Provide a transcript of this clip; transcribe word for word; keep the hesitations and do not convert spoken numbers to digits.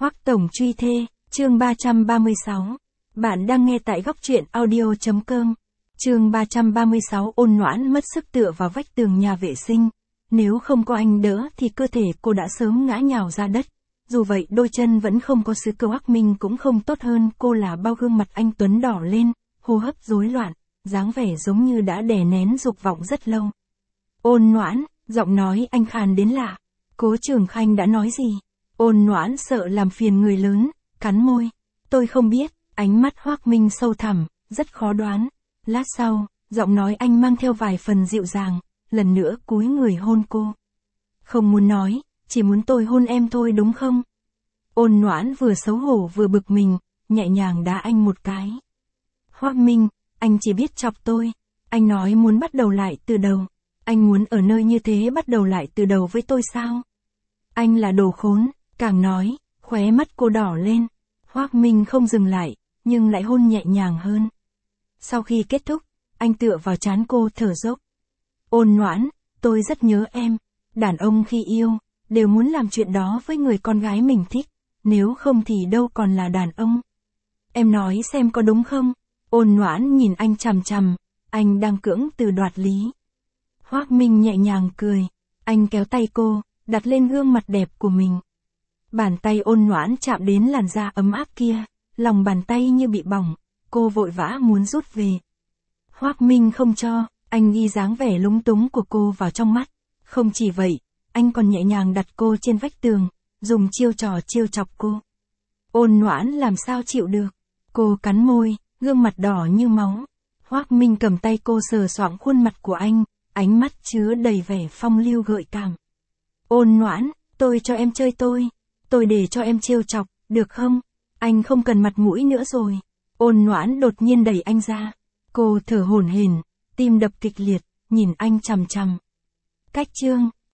Hoắc Tổng truy thê, chương ba trăm ba mươi sáu. Bạn đang nghe tại góc truyện audio.com. Chương ba trăm ba mươi sáu. Ôn Noãn mất sức tựa vào vách tường nhà vệ sinh. Nếu không có anh đỡ thì cơ thể cô đã sớm ngã nhào ra đất. Dù vậy đôi chân vẫn không có sự cơ. Hoắc Minh cũng không tốt hơn cô là bao. Gương mặt anh Tuấn đỏ lên, hô hấp rối loạn, dáng vẻ giống như đã đè nén dục vọng rất lâu. Ôn Noãn, giọng nói anh khàn đến lạ. Cố Trường Khanh đã nói gì? Ôn Noãn sợ làm phiền người lớn, cắn môi. Tôi không biết. Ánh mắt Hoắc Minh sâu thẳm, rất khó đoán. Lát sau, giọng nói anh mang theo vài phần dịu dàng, lần nữa cúi người hôn cô. Không muốn nói, chỉ muốn tôi hôn em thôi đúng không? Ôn Noãn vừa xấu hổ vừa bực mình, nhẹ nhàng đá anh một cái. Hoắc Minh, anh chỉ biết chọc tôi. Anh nói muốn bắt đầu lại từ đầu. Anh muốn ở nơi như thế bắt đầu lại từ đầu với tôi sao? Anh là đồ khốn, càng nói, khóe mắt cô đỏ lên. Hoắc Minh không dừng lại, nhưng lại hôn nhẹ nhàng hơn. Sau khi kết thúc, anh tựa vào trán cô thở dốc. Ôn Noãn, tôi rất nhớ em. Đàn ông khi yêu, đều muốn làm chuyện đó với người con gái mình thích, nếu không thì đâu còn là đàn ông. Em nói xem có đúng không? Ôn Noãn nhìn anh chằm chằm, anh đang cưỡng từ đoạt lý. Hoắc Minh nhẹ nhàng cười, anh kéo tay cô, đặt lên gương mặt đẹp của mình. Bàn tay Ôn Noãn chạm đến làn da ấm áp kia, lòng bàn tay như bị bỏng, cô vội vã muốn rút về. Hoắc Minh không cho, anh ghi dáng vẻ lúng túng của cô vào trong mắt. Không chỉ vậy, anh còn nhẹ nhàng đặt cô trên vách tường, dùng chiêu trò chiêu chọc cô. Ôn Noãn làm sao chịu được, cô cắn môi, gương mặt đỏ như máu. Hoắc Minh cầm tay cô sờ soạng khuôn mặt của anh, ánh mắt chứa đầy vẻ phong lưu gợi cảm. Ôn Noãn, tôi cho em chơi tôi. Tôi để cho em trêu chọc, được không? Anh không cần mặt mũi nữa rồi. Ôn Noãn đột nhiên đẩy anh ra. Cô thở hổn hển, tim đập kịch liệt, nhìn anh chằm chằm. Cách chương,